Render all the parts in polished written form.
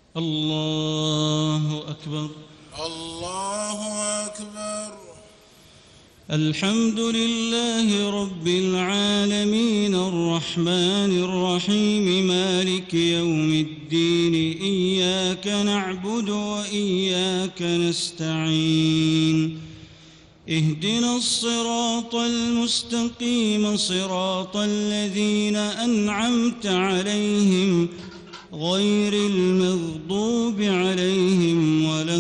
الله أكبر. الله أكبر. الحمد لله رب العالمين الرحمن الرحيم مالك يوم الدين إياك نعبد وإياك نستعين اهدنا الصراط المستقيم صراط الذين أنعمت عليهم غير المغضوب عليهم ولا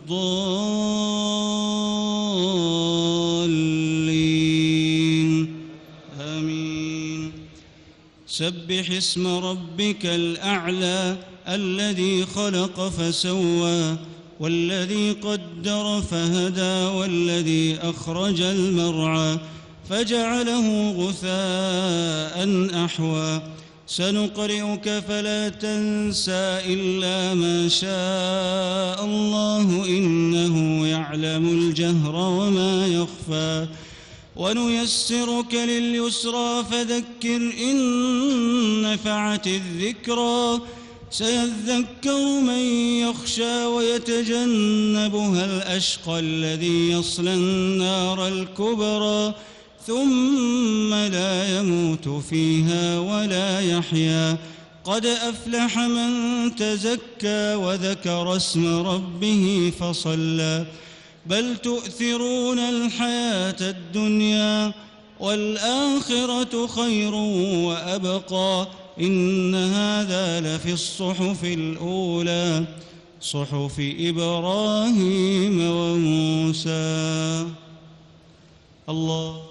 الضالين آمين. سبح اسم ربك الأعلى الذي خلق فسوى والذي قدر فهدى والذي أخرج المرعى فجعله غثاء أحوى سنقرئك فلا تنسى إلا ما شاء الله إنه يعلم الجهر وما يخفى ونيسرك لليسرى فذكر إن نفعت الذكرى سيذكر من يخشى ويتجنبها الأشقى الذي يصلى النار الكبرى ثم لا يموت فيها ولا يحيا قد أفلح من تزكى وذكر اسم ربه فصلى بل تؤثرون الحياة الدنيا والآخرة خير وأبقى إن هذا لفي الصحف الأولى صحف إبراهيم وموسى. الله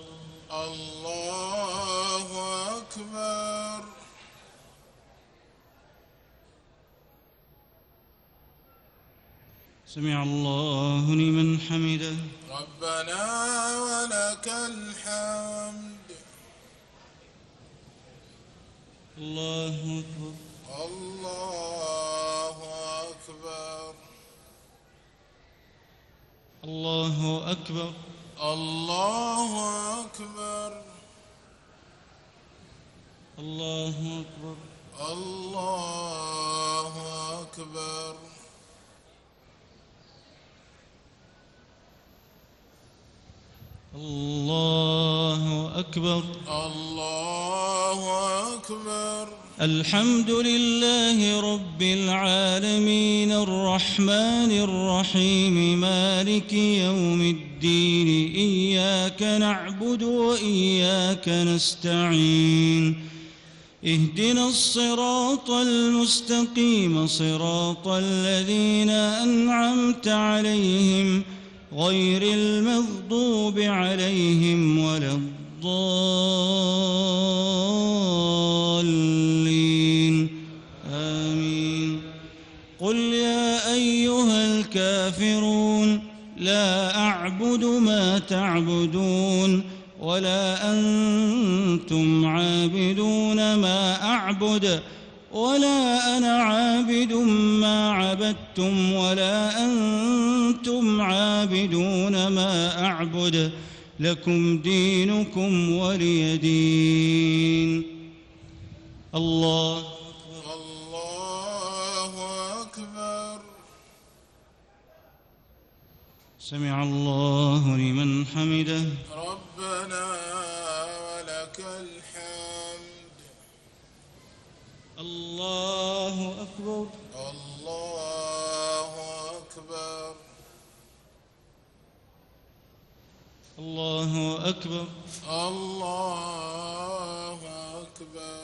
أكبر. سمع الله لمن حمده. ربنا ولك الحمد. الله أكبر. الله أكبر. الله أكبر. الله أكبر. الله أكبر. الله أكبر. الله أكبر. الله أكبر. الحمد لله رب العالمين الرحمن الرحيم مالك يوم الدين إياك نعبد وإياك نستعين اهدنا الصراط المستقيم صراط الذين أنعمت عليهم غير المغضوب عليهم ولا الضالين آمين. قل يا أيها الكافرون لا أعبد ما تعبدون ولا أنتم عابدون ما أعبد ولا أنا عابد ما عبدتم ولا أنتم عابدون ما أعبد لكم دينكم ولي دين. الله أكبر. سمع الله لمن حمده. ربنا ولك الحمد. الله أكبر. الله أكبر. الله أكبر. الله أكبر.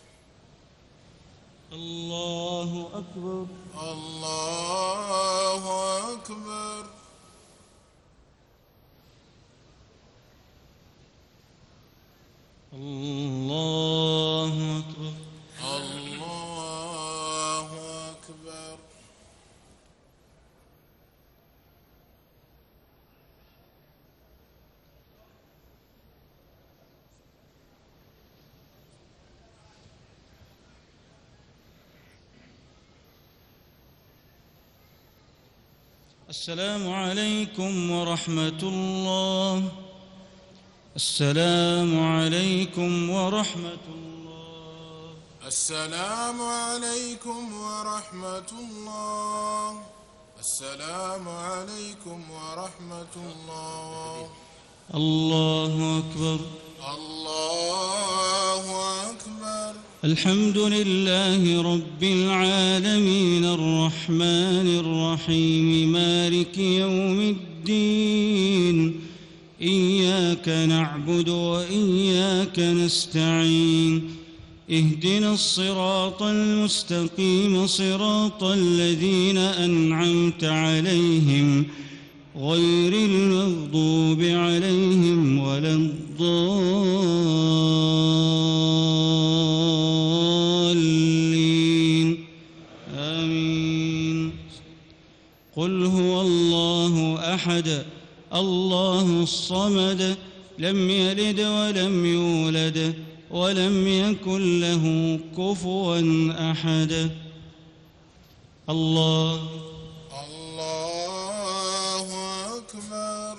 الله أكبر. الله أكبر. الله أكبر. الله أكبر. السلام عليكم ورحمة الله. السلام عليكم ورحمة الله. السلام عليكم ورحمة الله. السلام عليكم ورحمة الله. الله أكبر. الله أكبر. الحمد لله رب العالمين الرحمن الرحيم مالك يوم الدين. إياك نعبد وإياك نستعين. اهدنا الصراط المستقيم صراط الذين أنعمت عليهم غير المغضوب عليهم ولا الضالين آمين. قل هو الله أحد الله الصمد لم يلد ولم يولد ولم يكن له كفوا أحد. الله أكبر.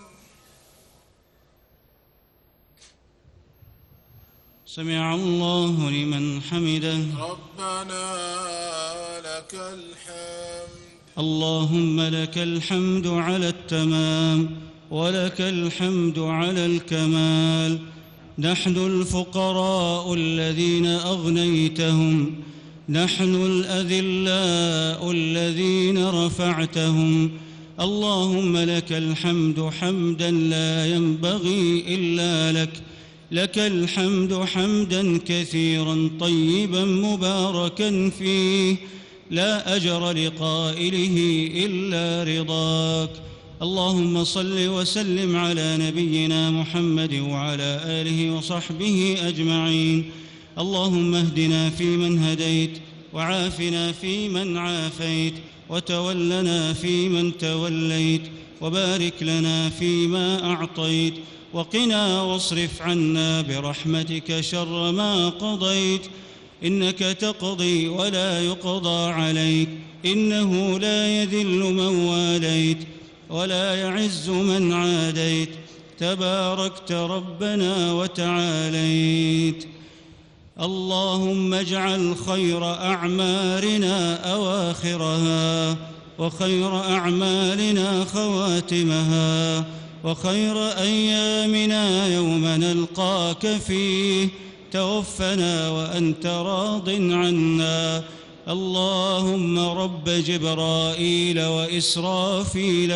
سمع الله لمن حمده. ربنا لك الحمد. اللهم لك الحمد على التمام ولك الحمد على الكمال. نحن الفقراء الذين أغنيتهم، نحن الأذلاء الذين رفعتهم. اللهم لك الحمد حمدا لا ينبغي إلا لك. لك الحمد حمدا كثيرا طيبا مباركا فيه لا أجر لقائله إلا رضاك. اللهم صل وسلم على نبينا محمد وعلى آله وصحبه أجمعين. اللهم اهدنا فيمن هديت وعافنا فيمن عافيت وتولنا فيمن توليت وبارك لنا فيما أعطيت وقنا واصرف عنا برحمتك شر ما قضيت. إنك تقضي ولا يقضى عليك، إنه لا يذل من واليت ولا يعز من عاديت. تباركت ربنا وتعاليت. اللهم اجعل خير أعمارنا أواخرها وخير أعمالنا خواتمها وخير أيامنا يوم نلقاك فيه. توفنا وأنت راض عنا. اللهم رب جبرائيل وإسرافيل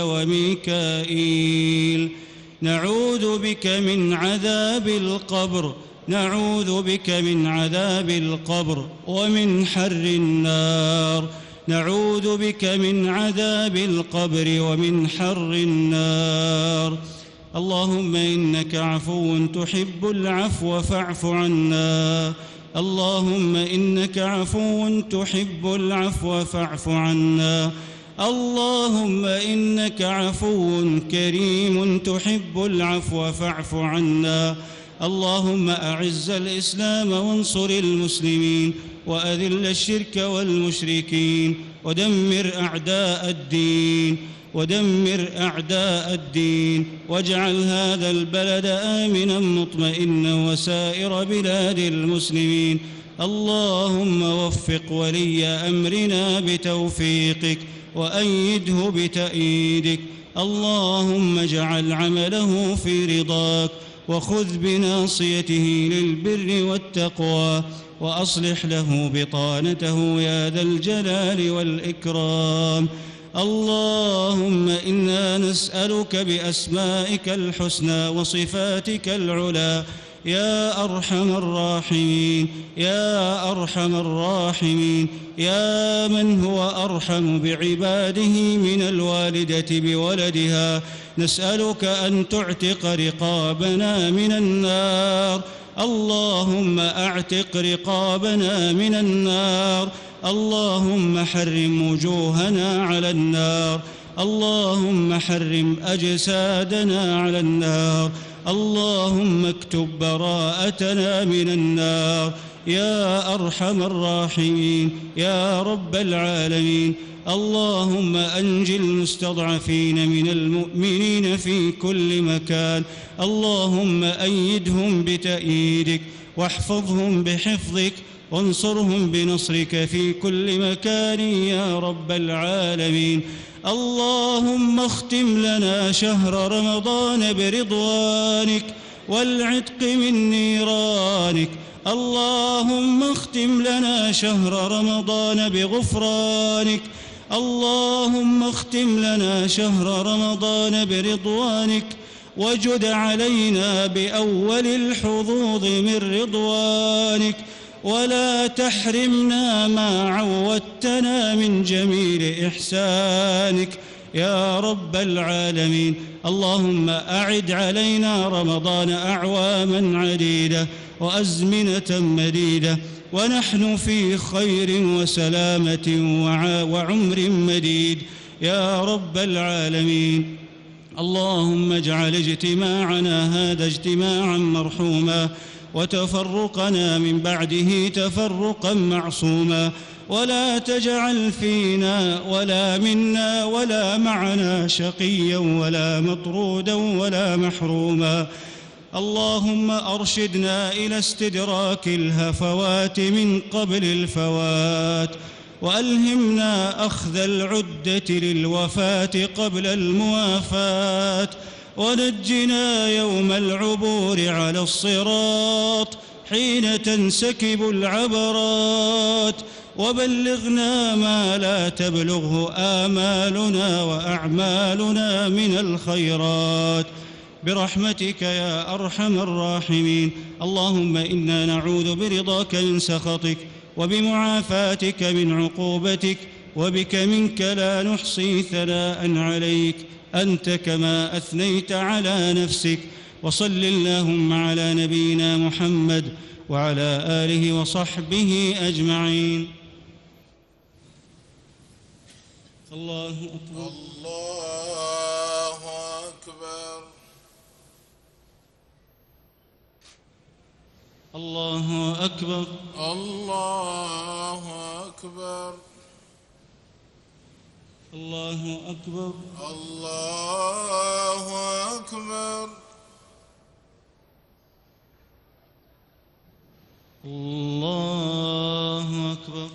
وميكائيل، نعوذ بك من عذاب القبر، نعوذ بك من عذاب القبر ومن حر النار، نعوذ بك من عذاب القبر ومن حر النار. اللهم إنك عفو تحب العفو فاعف عنا. اللهم إنك عفو تحب العفو فاعف عنا. اللهم إنك عفو كريم تحب العفو فاعف عنا. اللهم أعز الإسلام وانصر المسلمين وأذل الشرك والمشركين ودمر أعداء الدين ودمر أعداء الدين واجعل هذا البلد آمنا مطمئنا وسائر بلاد المسلمين. اللهم وفق ولي أمرنا بتوفيقك وأيده بتأييدك. اللهم اجعل عمله في رضاك وخذ بناصيته للبر والتقوى وأصلح له بطانته يا ذا الجلال والإكرام. اللهم إنا نسألك بأسمائك الحسنى وصفاتك العلى يا أرحم الراحمين يا أرحم الراحمين يا من هو أرحم بعباده من الوالدة بولدها، نسألك أن تعتق رقابنا من النار. اللهم أعتق رقابنا من النار. اللهم حرم وجوهنا على النار. اللهم حرم أجسادنا على النار. اللهم اكتب براءتنا من النار يا أرحم الراحمين يا رب العالمين. اللهم أنج المستضعفين من المؤمنين في كل مكان. اللهم أيدهم بتأييدك واحفظهم بحفظك وانصرهم بنصرك في كل مكان يا رب العالمين. اللهم اختم لنا شهر رمضان برضوانك والعتق من نيرانك. اللهم اختم لنا شهر رمضان بغفرانك. اللهم اختم لنا شهر رمضان برضوانك وجد علينا بأول الحظوظ من رضوانك، ولا تحرمنا ما عودتنا من جميل إحسانك يا رب العالمين. اللهم أعد علينا رمضان أعواما عديدة وأزمنة مديدة ونحن في خير وسلامة وعمر مديد يا رب العالمين. اللهم اجعل اجتماعنا هذا اجتماعا مرحوما وتفرقنا من بعده تفرقا معصوما، ولا تجعل فينا ولا منا ولا معنا شقيا ولا مطرودا ولا محروما. اللهم أرشدنا إلى استدراك الهفوات من قبل الفوات، وألهمنا أخذ العدة للوفاة قبل الموافاة، ونجنا يوم العبور على الصراط حين تنسكب العبرات، وبلغنا ما لا تبلغه آمالنا وأعمالنا من الخيرات برحمتك يا أرحم الراحمين. اللهم إنا نعوذ برضاك من سخطك وبمعافاتك من عقوبتك، وبك منك لا نحصي ثناء عليك أنت كما أثنيت على نفسك. وصل اللهم على نبينا محمد وعلى آله وصحبه أجمعين. الله أكبر. الله أكبر. الله أكبر. الله أكبر. الله أكبر. الله أكبر. الله أكبر.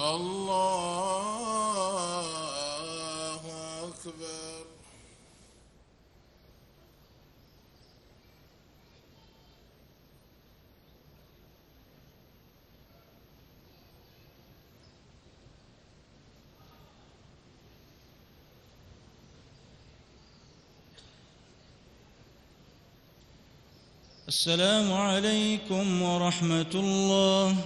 الله أكبر. السلام عليكم ورحمة الله.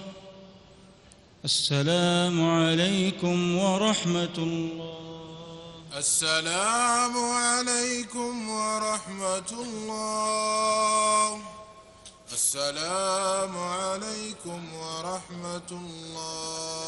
السلام عليكم ورحمة الله. السلام عليكم ورحمة الله. السلام عليكم ورحمة الله.